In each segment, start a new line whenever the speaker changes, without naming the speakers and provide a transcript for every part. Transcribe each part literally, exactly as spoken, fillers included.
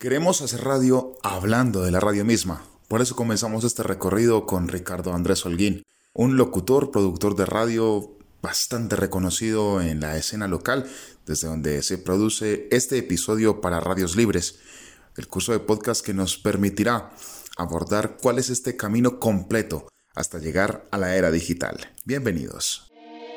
Queremos hacer radio hablando de la radio misma. Por eso comenzamos este recorrido con Ricardo Andrés Holguín, un locutor, productor de radio bastante reconocido en la escena local, desde donde se produce este episodio para Radios Libres, el curso de podcast que nos permitirá abordar cuál es este camino completo hasta llegar a la era digital. Bienvenidos.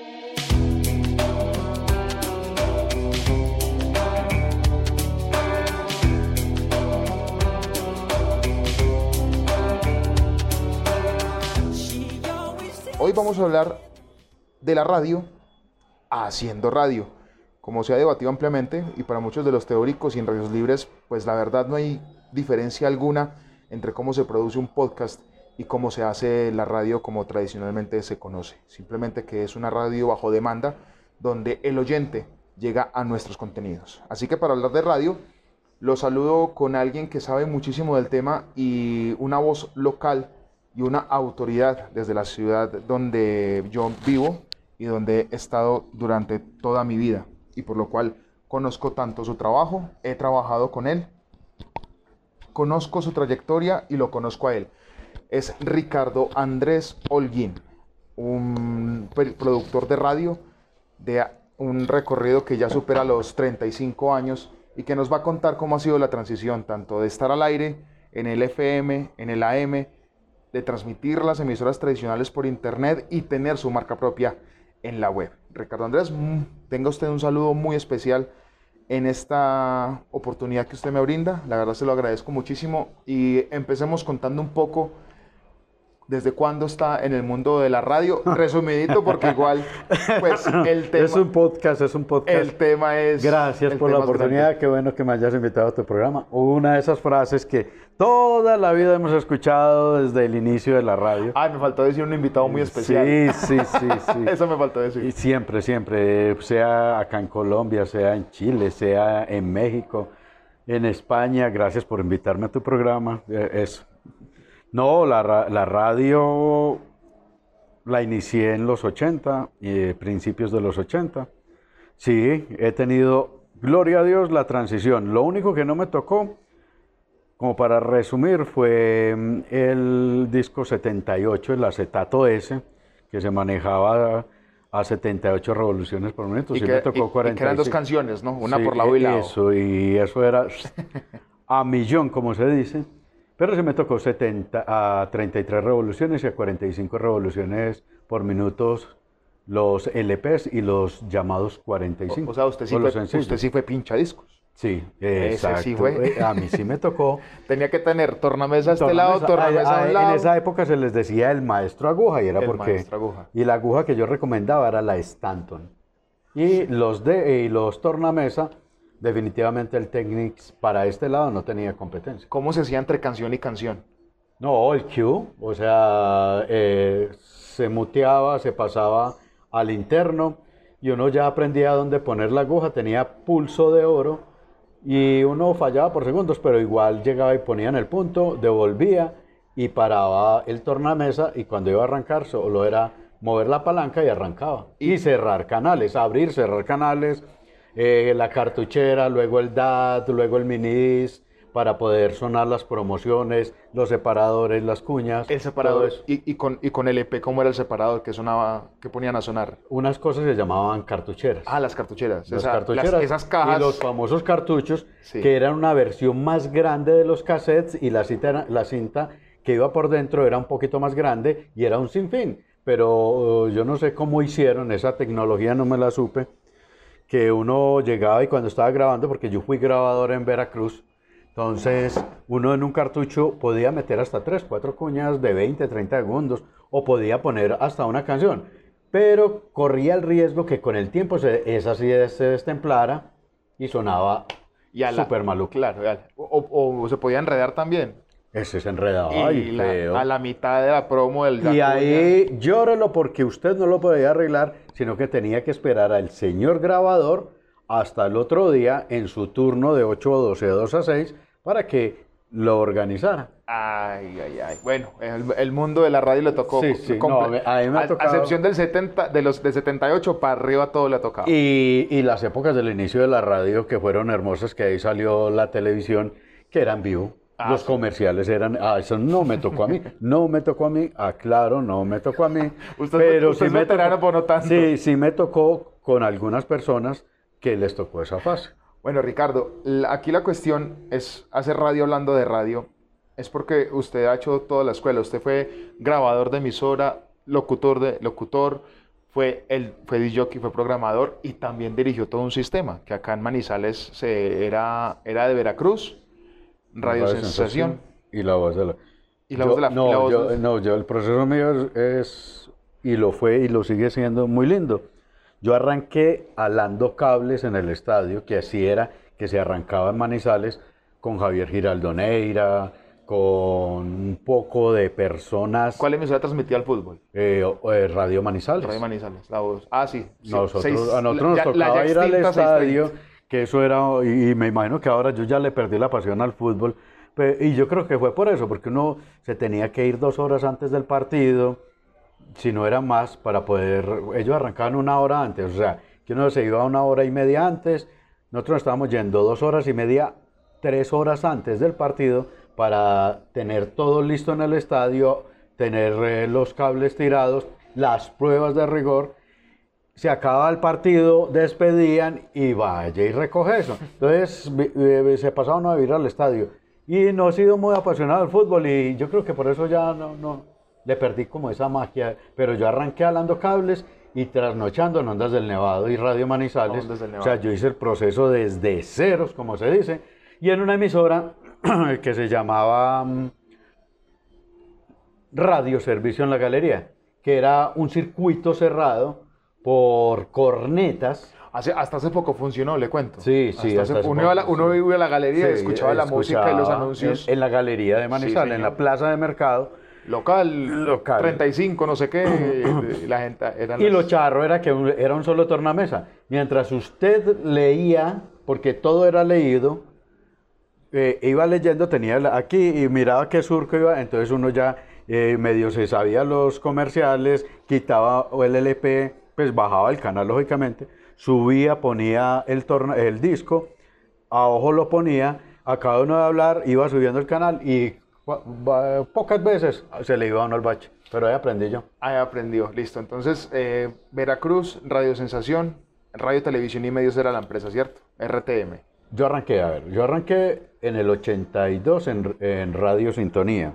Hoy vamos a hablar de la radio haciendo radio, como se ha debatido ampliamente y para muchos de los teóricos y en Radios Libres, pues la verdad no hay diferencia alguna entre cómo se produce un podcast y cómo se hace la radio como tradicionalmente se conoce. Simplemente que es una radio bajo demanda donde el oyente llega a nuestros contenidos. Así que para hablar de radio, lo saludo con alguien que sabe muchísimo del tema y una voz local y una autoridad desde la ciudad donde yo vivo y donde he estado durante toda mi vida y por lo cual conozco tanto su trabajo, he trabajado con él, conozco su trayectoria y lo conozco a él. Es Ricardo Andrés Holguín, un productor de radio de un recorrido que ya supera los treinta y cinco años y que nos va a contar cómo ha sido la transición tanto de estar al aire en el F M, en el A M, de transmitir las emisoras tradicionales por internet y tener su marca propia en la web. Ricardo Andrés, tenga usted un saludo muy especial en esta oportunidad que usted me brinda, la verdad se lo agradezco muchísimo y empecemos contando un poco desde cuándo está en el mundo de la radio, resumidito porque igual pues el tema...
Es un podcast, es un podcast.
El tema es...
Gracias por la oportunidad, grande. Qué bueno que me hayas invitado a tu programa. Una de esas frases que toda la vida hemos escuchado desde el inicio de la radio.
Ay, me faltó decir un invitado muy especial.
Sí, sí, sí, sí.
Eso me faltó decir.
Y siempre, siempre, sea acá en Colombia, sea en Chile, sea en México, en España, gracias por invitarme a tu programa. Es... No, la, la radio la inicié en los ochenta, eh, principios de los ochenta. Sí, he tenido, gloria a Dios, la transición. Lo único que no me tocó, como para resumir, fue el disco setenta y ocho, el acetato S, que se manejaba a setenta y ocho revoluciones por minuto.
Y,
sí
que,
me tocó
y,
cuarenta y cinco.
Y que eran dos canciones, ¿no? Una
sí,
por lado y lado.
Eso, y eso era a millón, como se dice. Pero se me tocó setenta a treinta y tres revoluciones y a cuarenta y cinco revoluciones por minutos los L Pes y los llamados cuarenta y cinco.
O, o sea, usted sí, fue, usted sí fue pinchadiscos.
Sí, exacto.
Sí fue.
A mí sí me tocó.
Tenía que tener tornamesa a este tornamesa, lado, tornamesa a, a, a un lado.
En esa época se les decía el maestro aguja y era
el
porque...
maestro aguja.
Y la aguja que yo recomendaba era la Stanton. Y los, de, y los tornamesa... Definitivamente el Technics para este lado no tenía competencia.
¿Cómo se hacía entre canción y canción?
No, el Q, o sea, eh, se muteaba, se pasaba al interno y uno ya aprendía dónde poner la aguja, tenía pulso de oro y uno fallaba por segundos, pero igual llegaba y ponía en el punto, devolvía y paraba el tornamesa y cuando iba a arrancar solo era mover la palanca y arrancaba. Y, y cerrar canales, abrir, cerrar canales. Eh, la cartuchera, luego el D A T, luego el mini disc, para poder sonar las promociones, los separadores, las cuñas.
El separador, y, y, con, y con el E P, ¿cómo era el separador que sonaba, que ponían a sonar?
Unas cosas se llamaban cartucheras.
Ah, las cartucheras.
Las
Esa,
cartucheras.
Las, esas cajas.
Y los famosos cartuchos,
sí.
Que eran una versión más grande de los cassettes y la cinta, la cinta que iba por dentro era un poquito más grande y era un sinfín. Pero uh, yo no sé cómo hicieron, esa tecnología no me la supe, que uno llegaba y cuando estaba grabando, porque yo fui grabador en Veracruz, entonces uno en un cartucho podía meter hasta tres, cuatro cuñas de veinte, treinta segundos, o podía poner hasta una canción, pero corría el riesgo que con el tiempo se, esa sí se destemplara y sonaba súper maluco.
Claro, o, o se podía enredar también.
Ese se enredaba.
Y
Ay,
la,
feo.
A la mitad de la promo del...
Y ahí llórelo porque usted no lo podía arreglar, sino que tenía que esperar al señor grabador hasta el otro día en su turno de ocho a doce, de dos a seis, para que lo organizara.
Ay, ay, ay. Bueno, el, el mundo de la radio le tocó.
Sí, sí. No, a mí me ha tocado.
A excepción del setenta, de los de setenta y ocho para arriba todo le ha tocado.
Y, y las épocas del inicio de la radio que fueron hermosas, que ahí salió la televisión, que eran vivo.
Ah,
Los
sí.
comerciales eran, ah, eso no me tocó a mí, no me tocó a mí, ah, claro, no me tocó a mí.
Usted,
pero
usted
sí
es
me
veterano,
tocó,
pero no tanto.
sí, sí me tocó con algunas personas que les tocó esa fase.
Bueno, Ricardo, la- aquí la cuestión es hacer radio hablando de radio. Es porque usted ha hecho toda la escuela. Usted fue grabador de emisora, locutor de locutor, fue el fue disc jockey, fue programador y también dirigió todo un sistema que acá en Manizales se, era, era de Veracruz, Radio
Radio
Sensación
y la voz de la...
y la
Yo-
voz de la
no,
y la voz
yo,
de-
no, yo el proceso mío es, es- y lo fue y lo sigue siendo muy lindo. Yo arranqué alando cables en el estadio, que así era, que se arrancaba en Manizales, con Javier Giraldo Neira, con un poco de personas,
¿Cuál emisora transmitía el fútbol?
eh, o- eh, Radio Manizales.
Radio Manizales, la voz. Ah, sí. sí,
Nosotros,
seis-
a nosotros
la-
nos
ya- la
tocaba
ya
ir al
extinta
estadio,
seiscientos treinta.
que eso era, y, y me imagino que ahora yo ya le perdí la pasión al fútbol, pe- y yo creo que fue por eso, porque uno se tenía que ir dos horas antes del partido, si no era más, para poder, ellos arrancaban una hora antes, o sea, que uno se iba una hora y media antes, nosotros nos estábamos yendo dos horas y media, tres horas antes del partido, para tener todo listo en el estadio, tener eh, los cables tirados, las pruebas de rigor. Se acaba el partido, despedían y vaya y recoge eso. Entonces vi- vi- se pasaba uno a vivir al estadio. Y no he sido muy apasionado del fútbol y yo creo que por eso ya no, no le perdí como esa magia. Pero yo arranqué alando cables y trasnochando en Ondas del Nevado y Radio Manizales.
Ondas del
O sea,
Nevado.
yo hice el proceso desde ceros, como se dice, y en una emisora que se llamaba mm, Radio Servicio en la Galería, que era un circuito cerrado por cornetas.
Hace- hasta hace poco funcionó, le cuento.
Sí, sí,
Hasta
hasta
hace-
hace
uno, iba a la,
poco,
uno
sí.
iba a la galería y
Sí,
escuchaba la música y los
escuchaba
anuncios
En, en la galería de Manizales, en
señor.
la plaza de mercado.
local,
Local.
treinta y cinco, no sé qué, eh, la gente eran
Y
las-
lo charro era que un- era un solo tornamesa. Mientras usted leía, porque todo era leído, eh, iba leyendo, tenía la- aquí y miraba qué surco iba, entonces uno ya eh, medio se sabía los comerciales, quitaba el L P, pues bajaba el canal lógicamente, subía, ponía el, torna- el disco, a ojo lo ponía, a cada uno de hablar, iba subiendo el canal y cua- va- pocas veces se le iba a uno al bache, pero ahí aprendí yo.
Ahí aprendió, listo. Entonces, eh, Veracruz, Radio Sensación, Radio, Televisión y Medios era la empresa, ¿cierto? R T M.
Yo arranqué, a ver, yo arranqué en el ochenta y dos en, en Radio Sintonía.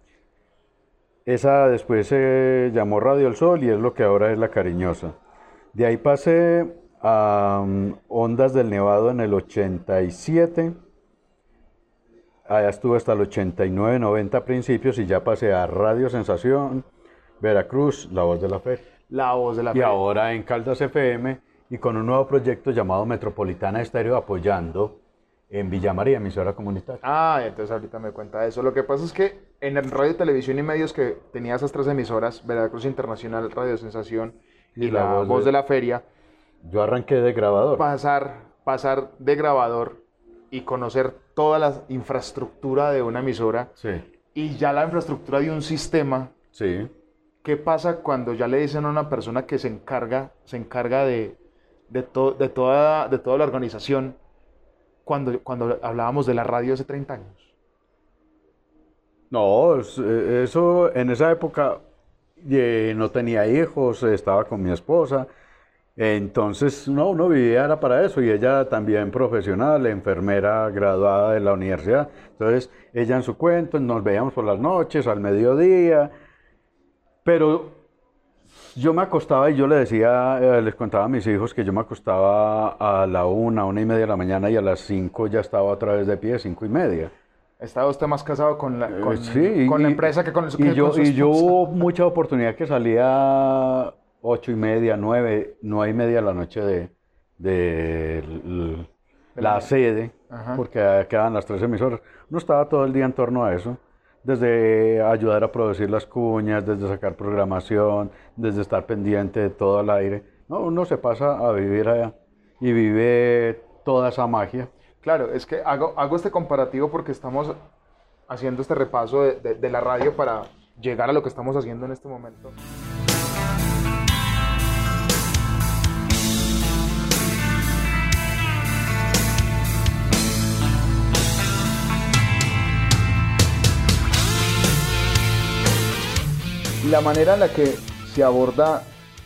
Esa después se llamó Radio El Sol y es lo que ahora es La Cariñosa. De ahí pasé a um, Ondas del Nevado en el ochenta y siete. Allá estuve hasta el ochenta y nueve, noventa principios y ya pasé a Radio Sensación, Veracruz, La Voz de la Fe.
La voz de la
Y
fe.
ahora en Caldas F M y con un nuevo proyecto llamado Metropolitana Estéreo apoyando en Villa María, emisora comunitaria.
Ah, entonces ahorita me cuenta eso. Lo que pasa es que en el Radio, Televisión y Medios que tenía esas tres emisoras, Veracruz Internacional, Radio Sensación y,
Y
La,
La
voz,
Voz
de...
de-
la Feria,
Yo arranqué de grabador.
pasar, pasar de grabador y conocer toda la infraestructura de una emisora
Sí,
y ya la infraestructura de un sistema.
sí.
¿Qué pasa cuando ya le dicen a una persona que se encarga, se encarga de, de, to- de, toda, de toda la organización cuando, cuando hablábamos de la radio hace treinta años?
No, es- eh, eso en esa época eh, no tenía hijos, estaba con mi esposa. Entonces, no, uno vivía era para eso y ella también profesional, enfermera graduada de la universidad. Entonces, ella en su cuento, nos veíamos por las noches, al mediodía, pero yo me acostaba y yo le decía, eh, les contaba a mis hijos que yo me acostaba a la una, una y media de la mañana y a las cinco ya estaba otra vez de pie, cinco y media.
¿Estaba usted más casado con la, con,
Eh, sí,
con la
y-
empresa que con, el,
y
que
yo,
con su
y yo
esposa?
hubo mucha oportunidad que salía ocho y media, nueve, nueve y media de la noche de, de l-
De
la
la-
sede,
Ajá.
porque quedaban las tres emisoras. Uno estaba todo el día en torno a eso, desde ayudar a producir las cuñas, desde sacar programación, desde estar pendiente de todo el aire. No, uno se pasa a vivir allá y vive toda esa magia.
Claro, es que hago, hago este comparativo porque estamos haciendo este repaso de, de- de la radio para llegar a lo que estamos haciendo en este momento. la manera en la que se aborda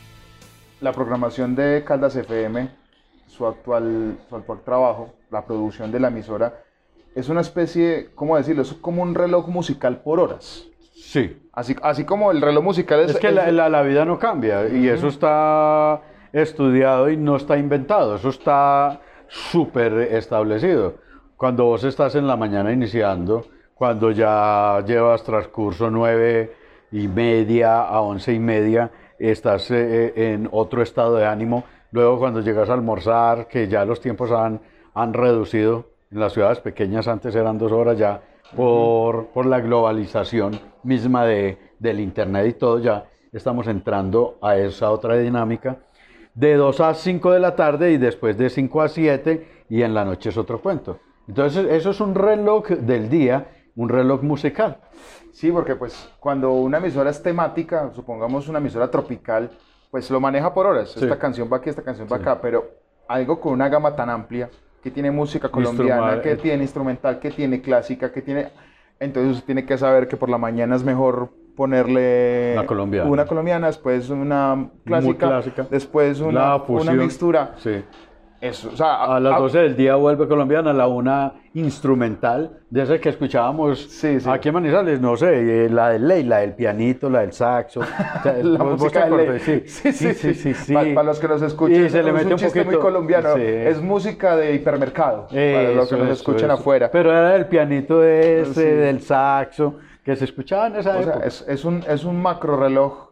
la programación de Caldas F M, su actual, su actual trabajo, la producción de la emisora, es una especie, ¿cómo decirlo? Es como un reloj musical por horas.
Sí.
Así, así como el reloj musical es...
Es que
es-
la, la- la vida no cambia y eso está estudiado y no está inventado, eso está súper establecido. Cuando vos estás en la mañana iniciando, cuando ya llevas transcurso nueve y media a once y media, estás eh, en otro estado de ánimo. Luego cuando llegas a almorzar, que ya los tiempos han, han reducido, en las ciudades pequeñas antes eran dos horas ya, por, por la globalización misma de, del internet y todo, ya estamos entrando a esa otra dinámica de dos a cinco de la tarde y después de cinco a siete y en la noche es otro cuento. Entonces eso es un reloj del día, un reloj musical.
Sí, porque pues cuando una emisora es temática, supongamos una emisora tropical, pues lo maneja por horas.
Sí.
Esta canción va aquí, esta canción va
Sí.
acá, pero algo con una gama tan amplia, que tiene música colombiana,
Instruma-
que tiene instrumental, que tiene clásica, que tiene... Entonces usted tiene que saber que por la mañana es mejor ponerle
Una colombiana.
una colombiana, después una clásica,
clásica.
después una,
La
una
fusión.
mixtura.
Sí.
Eso, o sea,
A las
a-
doce del día vuelve colombiana, a la una instrumental, de esa que escuchábamos
Sí, sí.
aquí en Manizales, no sé, eh, la del ley, la del pianito, la del saxo. O sea,
la
¿vos- vos
música
te
de ley.
acordás? Sí,
Sí, sí, sí.
sí, sí.
Para, los que nos escuchen,
Y se le
es
mete
un
un
chiste muy
poquito-
colombiano.
sí.
Es música de hipermercado, para los que
Eso,
nos
eso,
escuchen
eso.
afuera.
Pero era el pianito ese,
Sí.
del saxo, que se escuchaba en esa
O sea,
época.
es, es un, es un macro reloj.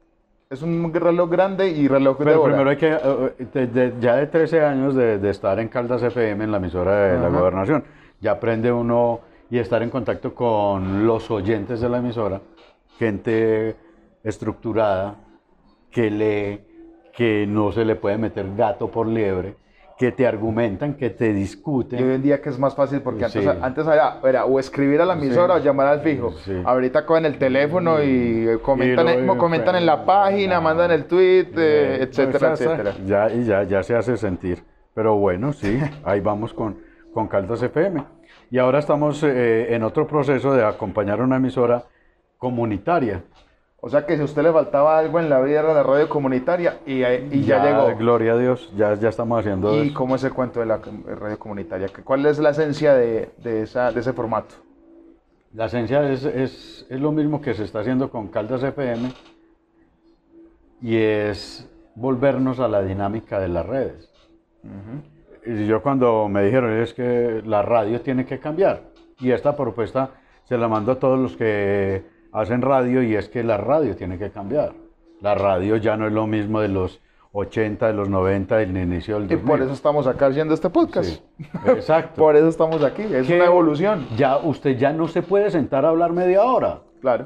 Es un reloj grande y reloj de
Pero
hora.
primero hay que, eh, de- de- ya de trece años de, de estar en Caldas F M, en la emisora de la
Ajá.
Gobernación, ya aprende uno y estar en contacto con los oyentes de la emisora, gente estructurada, que lee, que no se le puede meter gato por liebre, que te argumentan, que te
Y hoy
discuten.
en día que es más fácil porque antes,
Sí.
antes era, era o escribir a la emisora
Sí.
o llamar al fijo.
Sí.
Ahorita cogen el teléfono y comentan,
Y lo-
en, comentan en la página, mandan el tweet, eh,
Eh,
etcétera,
pues, ya-
etcétera.
Ya, y ya, ya se hace sentir. Pero bueno, sí, ahí vamos con, con Caldas F M. Y ahora estamos eh, en otro proceso de acompañar a una emisora comunitaria.
O sea que si a usted le faltaba algo en la vida era la radio comunitaria y, y ya, llegó.
Gloria a Dios, ya, ya estamos haciendo
¿Y
eso.
cómo es el cuento de la com- radio comunitaria? ¿Qué- ¿Cuál es la esencia de, de, esa, de ese formato?
La esencia es, es, es lo mismo que se está haciendo con Caldas F M y es volvernos a la dinámica de las redes. Y yo cuando me dijeron es que la radio tiene que cambiar y esta propuesta se la mando a todos los que hacen radio y es que la radio tiene que cambiar. La radio ya no es lo mismo de los ochenta, de los noventa, del inicio del
Y
dos mil.
por eso estamos acá haciendo este podcast.
Sí, exacto.
Por eso estamos aquí, es
Que
una evolución.
Ya usted ya no se puede sentar a hablar media hora.
Claro.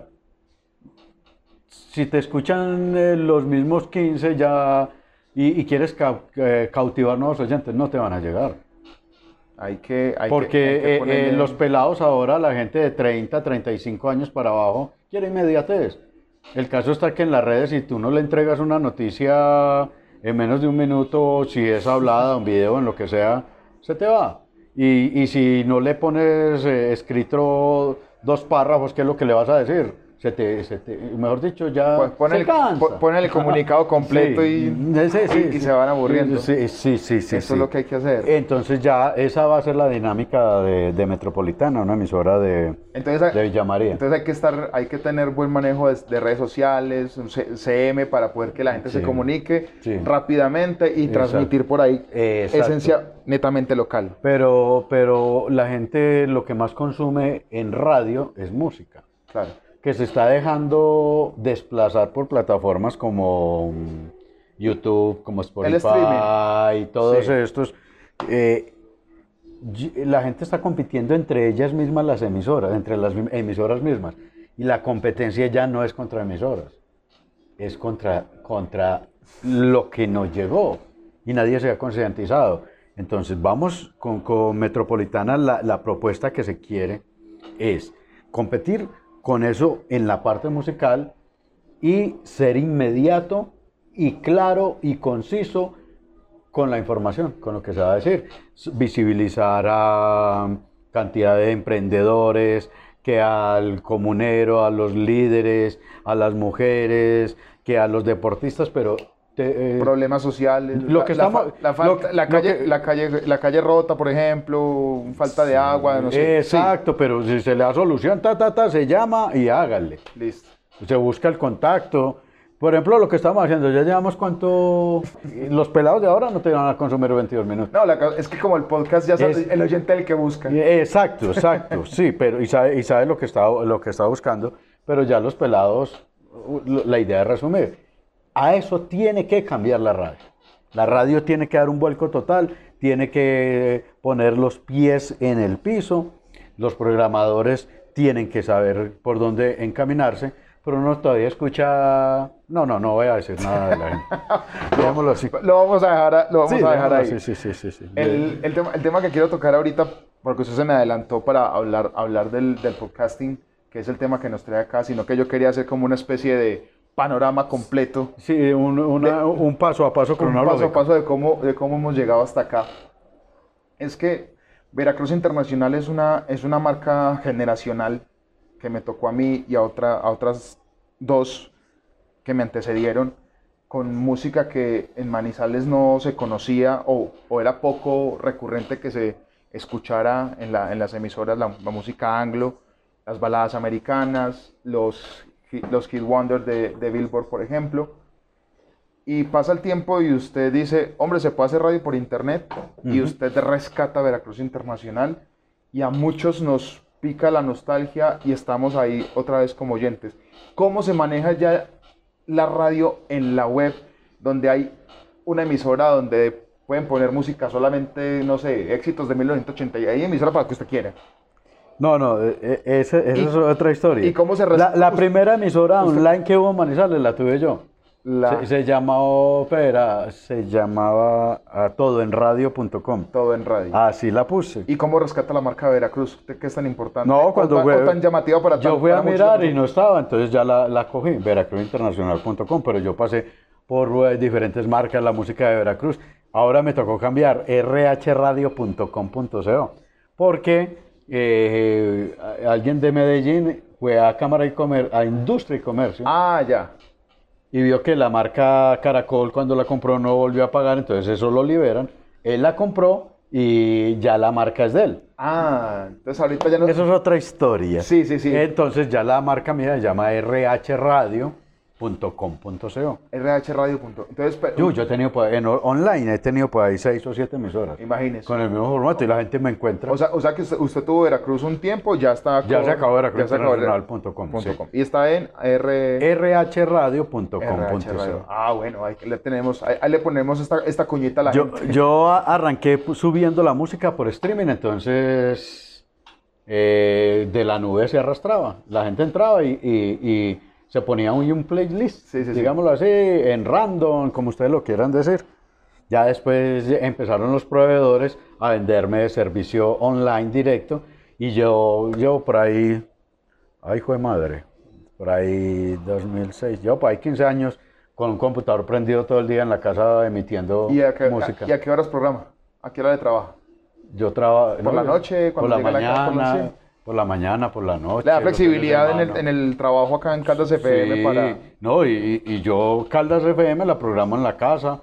Si te escuchan eh, los mismos quince ya y, y quieres ca- eh, cautivar nuevos oyentes, no te van a llegar.
Hay que, hay que-
Porque
hay que
eh,
ponerle-
eh, los pelados ahora, la gente de treinta, treinta y cinco años para abajo, quiere inmediatez. El caso está que en las redes, si tú no le entregas una noticia en menos de un minuto, si es hablada, un video, en lo que sea, se te va. Y, y si no le pones eh, escrito dos párrafos, ¿qué es lo que le vas a decir? Se te, se te- mejor dicho, ya
Pues pon
se
el-
cansa.
pon- pon el comunicado completo y-
Sí, sí,
y- y se van aburriendo.
Sí, sí, sí, sí.
Eso
sí.
es lo que hay que hacer.
Entonces ya esa va a ser la dinámica de, de Metropolitana, una emisora de,
Entonces, hay-
de Villa María.
entonces hay que estar, hay que tener buen manejo de, de redes sociales, un C- CM para poder que la gente
Sí.
se comunique
Sí.
rápidamente y
Exacto.
transmitir por ahí
Exacto.
esencia netamente local.
Pero, pero la gente lo que más consume en radio es música,
Claro.
que se está dejando desplazar por plataformas como mm, YouTube, como Spotify
streaming.
y todos
Sí.
estos. Eh, y- la gente está compitiendo entre ellas mismas, las emisoras, entre las mi- emisoras mismas. Y la competencia ya no es contra emisoras, es contra, contra lo que nos llegó y nadie se ha concientizado. Entonces vamos con, con Metropolitana, la, la propuesta que se quiere es competir con eso en la parte musical y ser inmediato y claro y conciso con la información, con lo que se va a decir. Visibilizar a cantidad de emprendedores que al comunero, a los líderes, a las mujeres, que a los deportistas, pero...
Te, eh, problemas sociales,
lo que
la,
estamos,
la, falta,
lo,
la, calle,
que,
la, calle, la calle rota, por ejemplo, falta de agua, no sé.
Exacto, sí. Pero si se le da solución, ta, ta, ta, se llama y hágale.
Listo.
Se busca el contacto. Por ejemplo, lo que estamos haciendo, ya llevamos cuánto... Los pelados de ahora no te van a consumir veintidós minutos.
No, la, es que como el podcast ya es el oyente el que busca.
Exacto, exacto, sí, pero y sabe, y sabe lo, que está, lo que está buscando, pero ya los pelados, la idea es resumir. A eso tiene que cambiar la radio. La radio tiene que dar un vuelco total, tiene que poner los pies en el piso, los programadores tienen que saber por dónde encaminarse, pero uno todavía escucha... No, no, no voy a decir nada de la gente.
Digámoslo así. Lo vamos a dejar, a, lo vamos
sí,
a dejar ahí.
Sí, sí, sí, sí, sí.
El, el, tema, el tema que quiero tocar ahorita, porque usted se me adelantó para hablar, hablar del, del podcasting, que es el tema que nos trae acá, sino que yo quería hacer como una especie de panorama completo.
Sí, un, una, de, un paso a paso cronológico.
Un paso a paso de cómo, de cómo hemos llegado hasta acá. Es que Veracruz Internacional es una, es una marca generacional que me tocó a mí y a, otra, a otras dos que me antecedieron, con música que en Manizales no se conocía o, o era poco recurrente que se escuchara en, la, en las emisoras, la, la música anglo, las baladas americanas, los, los Hit Wonders de, de Billboard, por ejemplo. Y pasa el tiempo y usted dice, hombre, se puede hacer radio por internet, uh-huh. Y usted rescata Veracruz Internacional, y a muchos nos pica la nostalgia y estamos ahí otra vez como oyentes. ¿Cómo se maneja ya la radio en la web, donde hay una emisora donde pueden poner música solamente, no sé, éxitos de mil novecientos ochenta, y hay emisora para que usted quiera?
No, no, esa es otra historia.
¿Y cómo se
la, la primera emisora usted, online que hubo en Manizales la tuve yo. La... Se, se llamaba Opera, se llamaba uh, todoenradio punto com.
Todo en radio.
Así la puse.
¿Y cómo rescata la marca Veracruz? ¿Qué es tan importante?
No, cuando
o,
fue,
o tan llamativa para
yo
tan,
fui
para
a mirar y no estaba, entonces ya la, la cogí, veracruz internacional punto com, pero yo pasé por uh, diferentes marcas la música de Veracruz. Ahora me tocó cambiar erre hache radio punto com punto co, porque eh, alguien de Medellín fue a Cámara y Comer, a Industria y Comercio.
Ah, ya.
Y vio que la marca Caracol, cuando la compró, no volvió a pagar, entonces eso lo liberan. Él la compró y ya la marca es de él.
Ah, entonces ahorita ya no...
Eso es otra historia.
Sí, sí, sí.
Entonces ya la marca mía se llama erre hache radio punto com punto co.
erre hache radio. Entonces, pero...
yo, yo he tenido por, en online, he tenido por ahí seis o siete emisoras.
Imagínese.
Con el mismo formato y la gente me encuentra.
O sea, o sea que usted, usted tuvo Veracruz un tiempo, ya está...
Ya con, se acabó Veracruz
internacional
punto com.
Sí. Y está en R...
erre hache radio punto com punto co.
Ah, bueno, ahí le tenemos, ahí, ahí le ponemos esta, esta cuñita a la
yo,
gente.
Yo arranqué subiendo la música por streaming, entonces eh, de la nube se arrastraba. La gente entraba y... y, y se ponía un, un playlist,
sí, sí,
digámoslo
sí.
así, en random, como ustedes lo quieran decir. Ya después empezaron los proveedores a venderme servicio online directo y yo, yo por ahí, ay, hijo de madre, por ahí dos mil seis, yo por ahí quince años con un computador prendido todo el día en la casa emitiendo
¿Y a qué,
música.
¿Y a qué horas programa? ¿A qué hora de trabajo?
Yo trabajo...
¿Por no, la noche?
Por la mañana.
La, por, la,
por la mañana, por la noche.
Le da flexibilidad en el, en el trabajo acá en Caldas F M
sí,
para...
No, y, y yo Caldas F M la programo en la casa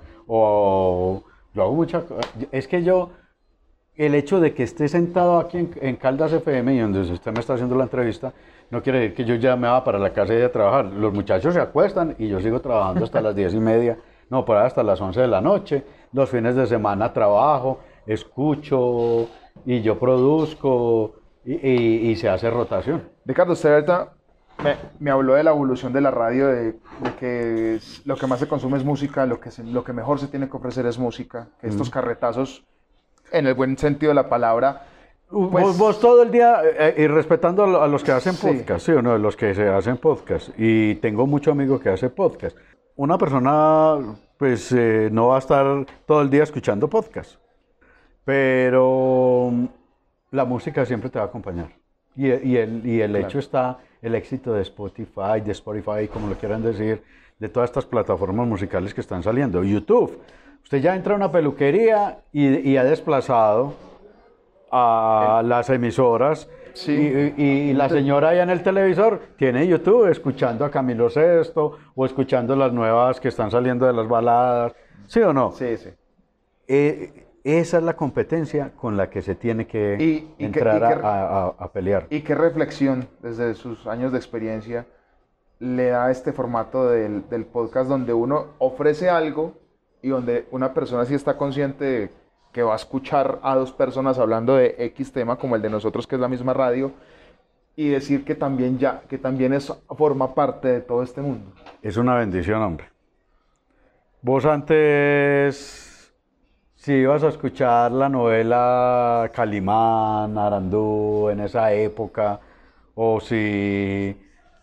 o yo hago mucha... Es que yo, el hecho de que esté sentado aquí en, en Caldas F M y donde usted me está haciendo la entrevista, no quiere decir que yo ya me va para la casa y a trabajar. Los muchachos se acuestan y yo sigo trabajando hasta las diez y media, no, por ahí hasta las once de la noche. Los fines de semana trabajo, escucho y yo produzco... Y, y, y se hace rotación.
Ricardo, usted ahorita me, me habló de la evolución de la radio, de, de que es, lo que más se consume es música, lo que, se, lo que mejor se tiene que ofrecer es música, que estos mm. carretazos, en el buen sentido de la palabra...
Pues, vos, vos todo el día, eh, y respetando a los que hacen podcast, sí, sí o no, los que se hacen podcast, y tengo muchos amigos que hacen podcast. Una persona, pues, eh, no va a estar todo el día escuchando podcast, pero... la música siempre te va a acompañar. Y, y el, y el claro. hecho está, el éxito de Spotify, de Spotify, como lo quieran decir, de todas estas plataformas musicales que están saliendo. YouTube. Usted ya entra a una peluquería y, y ha desplazado a el, las emisoras
Sí.
Y, y- y la señora allá en el televisor tiene YouTube escuchando a Camilo Sesto o escuchando las nuevas que están saliendo de las baladas. ¿Sí o no?
Sí, sí.
Eh, esa es la competencia con la que se tiene que
Y- y que-
entrar
y que-
a, a- a pelear.
¿Y qué reflexión desde sus años de experiencia le da este formato del, del podcast donde uno ofrece algo y donde una persona sí está consciente de que va a escuchar a dos personas hablando de X tema como el de nosotros, que es la misma radio, y decir que también ya, que también es, forma parte de todo este mundo?
Es una bendición, hombre. Vos antes, si ibas a escuchar la novela Calimán, Arandú, en esa época, o si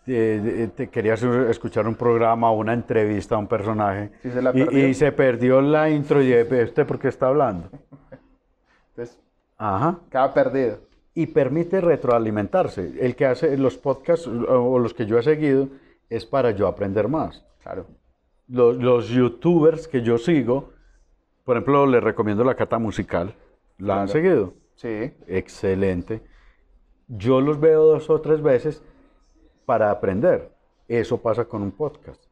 eh, te querías escuchar un programa o una entrevista a un personaje,
Sí, se la
y,
perdió.
y se perdió la intro, y ¿este por qué está hablando?
Entonces,
Ajá.
queda perdido.
Y permite retroalimentarse. El que hace los podcasts o los que yo he seguido es para yo aprender más.
Claro.
Los, los youtubers que yo sigo, por ejemplo, les recomiendo La Cata Musical. ¿La han
Claro.
seguido?
Sí.
Excelente. Yo los veo dos o tres veces para aprender. Eso pasa con un podcast.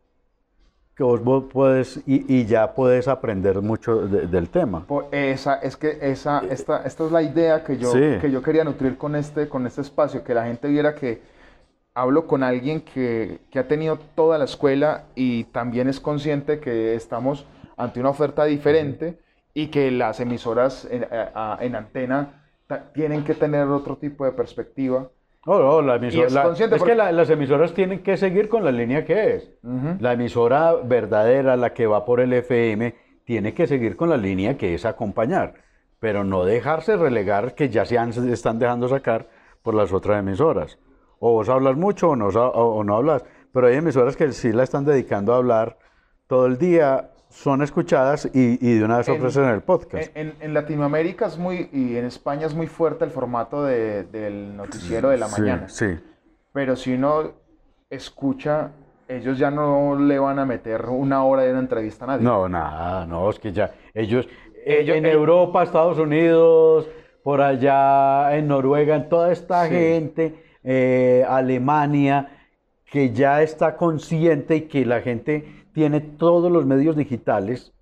Que vos, vos puedes, y, y ya puedes aprender mucho de- del tema.
Po- Esa, es que esa, esta, esta es la idea que yo,
Sí.
que yo quería nutrir con este, con este espacio, que la gente viera que hablo con alguien que, que ha tenido toda la escuela y también es consciente que estamos ante una oferta diferente y que las emisoras en, a- a- en antena ta- tienen que tener otro tipo de perspectiva.
No, no, la emisora-
Y es
la-
consciente
es
porque-
que la- las emisoras tienen que seguir con la línea que es.
Ujú.
La emisora verdadera, la que va por el F M, tiene que seguir con la línea que es acompañar, pero no dejarse relegar, que ya se han- se están dejando sacar por las otras emisoras. O vos hablas mucho o no, sa- o, o no hablas, pero hay emisoras que sí la están dedicando a hablar todo el día, son escuchadas y, y de una vez
En-
ofrecen el podcast.
En, en- en Latinoamérica es muy, y en España es muy fuerte el formato de- del noticiero de la
Sí,
mañana.
sí.
Pero si uno escucha, ellos ya no le van a meter una hora de una entrevista a nadie.
No, nada, no, es que ya ellos,
Ellos-
en
ellos-
Europa, Estados Unidos, por allá en Noruega, en toda esta
Sí.
gente, eh, Alemania, que ya está consciente y que la gente tiene todos los medios digitales,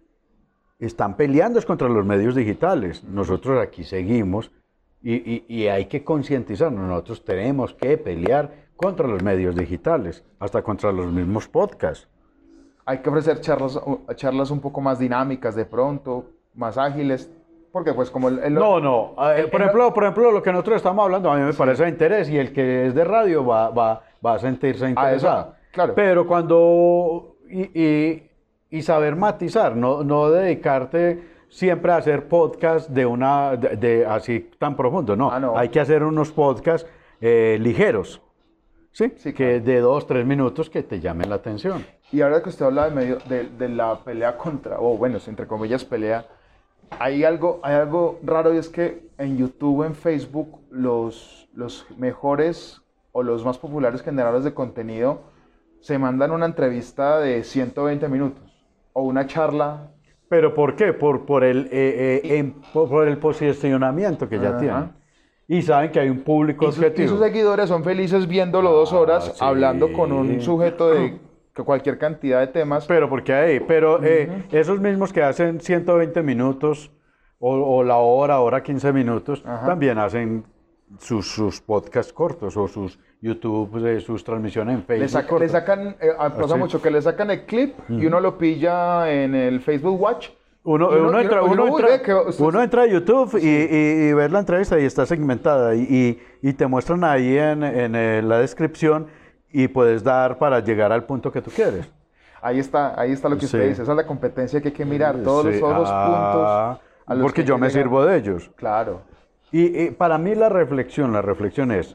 están peleando es contra los medios digitales. Nosotros aquí seguimos y, y- y hay que concientizarnos. Nosotros tenemos que pelear contra los medios digitales, hasta contra los mismos podcasts.
Hay que ofrecer charlas, uh, charlas un poco más dinámicas de pronto, más ágiles, porque pues como el... el-
No, no. eh,
el-
por,
el-
ejemplo, por ejemplo, lo que nosotros estamos hablando, a mí me parece de interés y el que es de radio va, va, va a sentirse interesado.
claro.
Pero cuando... Y, y- y saber matizar, no, no dedicarte siempre a hacer podcast de una... de, de así tan profundo, no.
Ah, no.
Hay que hacer unos podcasts eh, ligeros, ¿sí?
Sí,
que
claro.
de dos, tres minutos que te llamen la atención.
Y ahora que usted habla de, medio, de, de la pelea contra, o bueno, entre comillas pelea, hay algo, hay algo raro y es que en YouTube, en Facebook, los, los mejores o los más populares generadores de contenido se mandan una entrevista de ciento veinte minutos o una charla.
¿Pero por qué? Por, por, el, eh, eh, em- por, por el posicionamiento que ya
Ajá.
tienen. Y saben que hay un público
Y, sus- y
objetivo.
sus seguidores son felices viéndolo dos
Ah,
horas
sí.
hablando con un sujeto de que cualquier cantidad de temas.
Pero porque hay, pero eh, esos mismos que hacen ciento veinte minutos o, o la hora, hora quince minutos,
Ajá.
también hacen sus, sus podcasts cortos o sus YouTube, eh, sus transmisiones en Facebook.
Le, saca- le
cortas.
sacan, eh, ah, pasa
Así.
mucho que le sacan el clip y uno lo pilla en el Facebook Watch.
Uno,
Y uno-
uno
y
entra,
uno- y
uno
uno, uy,
entra-
ve que usted-
uno entra a YouTube y, y, y ver la entrevista y está segmentada y, y, y te muestran ahí en, en eh, la descripción y puedes dar para llegar al punto que tú quieres.
Ahí está, ahí está lo que usted
Sí.
dice. Esa es la competencia que hay que mirar. Todos, los,
Sí,
todos los
ah,
puntos. a los
porque
que
yo
hay que
me
llegar.
sirvo de ellos.
Claro.
Y, y para mí la reflexión, la reflexión es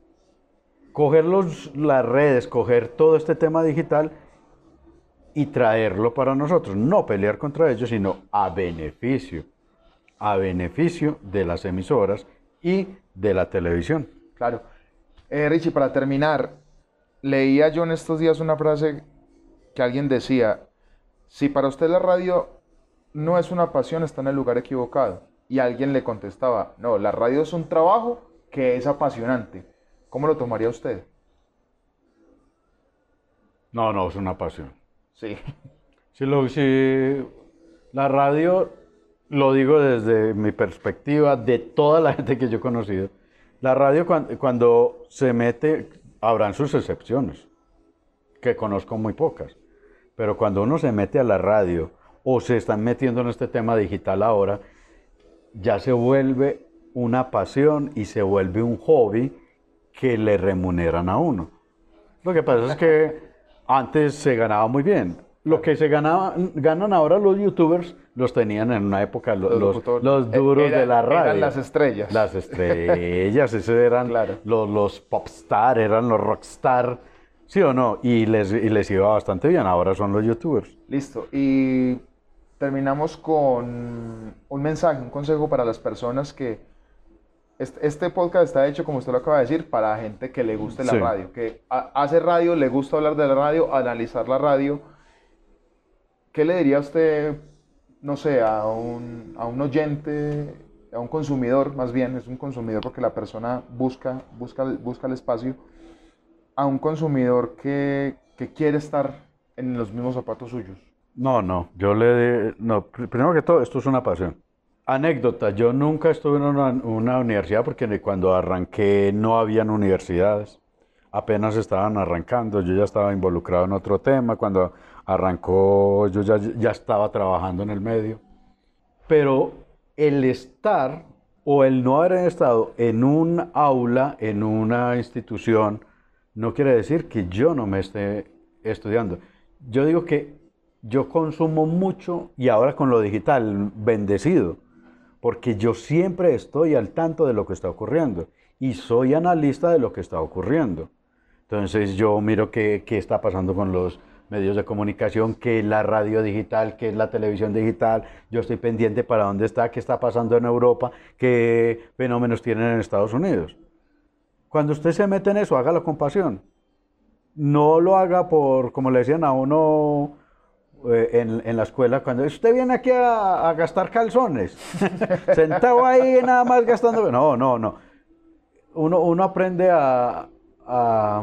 coger los, las redes, coger todo este tema digital y traerlo para nosotros. No pelear contra ellos, sino a beneficio, a beneficio de las emisoras y de la televisión.
Claro. Eh, Richie, para terminar, leía yo en estos días una frase que alguien decía, si para usted la radio no es una pasión, está en el lugar equivocado. Y alguien le contestaba, no, la radio es un trabajo que es apasionante. ¿Cómo lo tomaría usted?
No, no, es una pasión.
Sí.
Si, lo, si la radio, lo digo desde mi perspectiva, de toda la gente que yo he conocido, la radio cuando, cuando se mete, habrán sus excepciones, que conozco muy pocas, pero cuando uno se mete a la radio o se están metiendo en este tema digital ahora, ya se vuelve una pasión y se vuelve un hobby que le remuneran a uno. Lo que pasa es que antes se ganaba muy bien. Lo que se ganaba, ganan ahora los youtubers, los tenían en una época los, los, los duros
Era,
de la radio.
Eran las estrellas.
Las estrellas, esos eran
Claro.
los, los popstar, eran los rockstar, ¿sí o no? Y les, y les iba bastante bien, ahora son los youtubers.
Listo. Y terminamos con un mensaje, un consejo para las personas que... Este, este podcast está hecho, como usted lo acaba de decir, para gente que le guste la
Sí.
radio, que ha- hace radio, le gusta hablar de la radio, analizar la radio. ¿Qué le diría usted, no sé, a un, a un oyente, a un consumidor, más bien, es un consumidor porque la persona busca, busca, busca el espacio, a un consumidor que, que quiere estar en los mismos zapatos suyos?
No, no, yo le... No, pr- primero que todo, esto es una pasión. Anécdota, yo nunca estuve en una, una universidad porque ni cuando arranqué no habían universidades. Apenas estaban arrancando, yo ya estaba involucrado en otro tema. Cuando arrancó, yo ya, ya estaba trabajando en el medio. Pero el estar o el no haber estado en un aula, en una institución, no quiere decir que yo no me esté estudiando. Yo digo que yo consumo mucho y ahora con lo digital, bendecido, porque yo siempre estoy al tanto de lo que está ocurriendo y soy analista de lo que está ocurriendo. Entonces yo miro qué, qué está pasando con los medios de comunicación, qué es la radio digital, qué es la televisión digital. Yo estoy pendiente para dónde está, qué está pasando en Europa, qué fenómenos tienen en Estados Unidos. Cuando usted se mete en eso, hágalo con pasión. No lo haga por, como le decían a uno eh, en, en la escuela, cuando usted viene aquí a, a gastar calzones, sentado ahí nada más gastando. No, no, no. Uno, uno aprende a, a,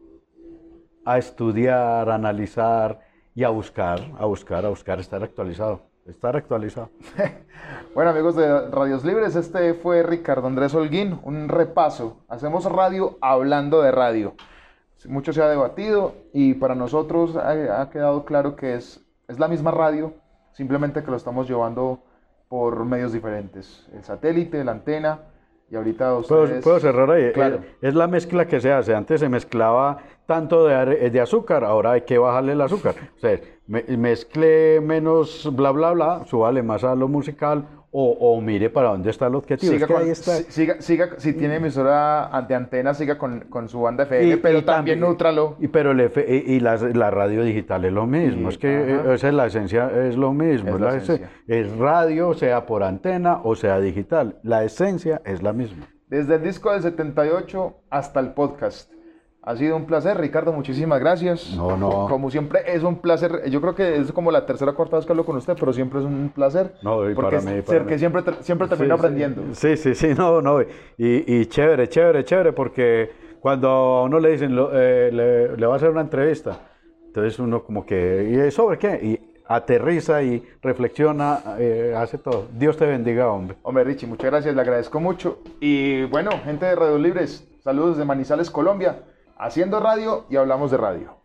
a estudiar, a analizar y a buscar, a buscar, a buscar, estar actualizado. Estar actualizado.
Bueno, amigos de Radios Libres, este fue Ricardo Andrés Holguín, un repaso. Hacemos radio hablando de radio. Mucho se ha debatido y para nosotros ha, ha quedado claro que es, es la misma radio, simplemente que lo estamos llevando por medios diferentes. El satélite, la antena y ahorita ustedes...
¿Puedo, puedo cerrar ahí?
Claro.
Es, es la mezcla que se hace. Antes se mezclaba tanto de, are- de azúcar, ahora hay que bajarle el azúcar. O sea, me, mezcle menos bla, bla, bla, súbale más a lo musical o, o mire para dónde está el objetivo.
Siga
Es que
con-
ahí está.
si- siga, siga, si tiene emisora de antena, siga con, con su banda F M,
Y-
pero
y
también nútralo.
Y, pero el F- y, y la, la radio digital es lo mismo,
Y-
es que
ajá.
eh, esa es la esencia, es lo mismo.
Es
Es,
la
la ese-
esencia.
es radio, sea por antena o sea digital, la esencia es la misma.
Desde el disco del setenta y ocho hasta el podcast. Ha sido un placer, Ricardo, muchísimas gracias.
No, no.
Como siempre, es un placer. Yo creo que es como la tercera o cuarta vez que hablo con usted, pero siempre es un placer.
No, y
porque
para mí,
es-
para
porque
mí.
siempre, ter- siempre termino
Sí, sí.
aprendiendo.
Sí, sí, sí, no, no. Y, y chévere, chévere, chévere, porque cuando a uno le dicen, lo- eh, le, le va a hacer una entrevista, entonces uno como que, ¿y sobre qué? Y aterriza y reflexiona, eh, hace todo. Dios te bendiga, hombre.
Hombre, Richie, muchas gracias, le agradezco mucho. Y bueno, gente de Radio Libres, saludos de Manizales, Colombia, haciendo radio y hablamos de radio.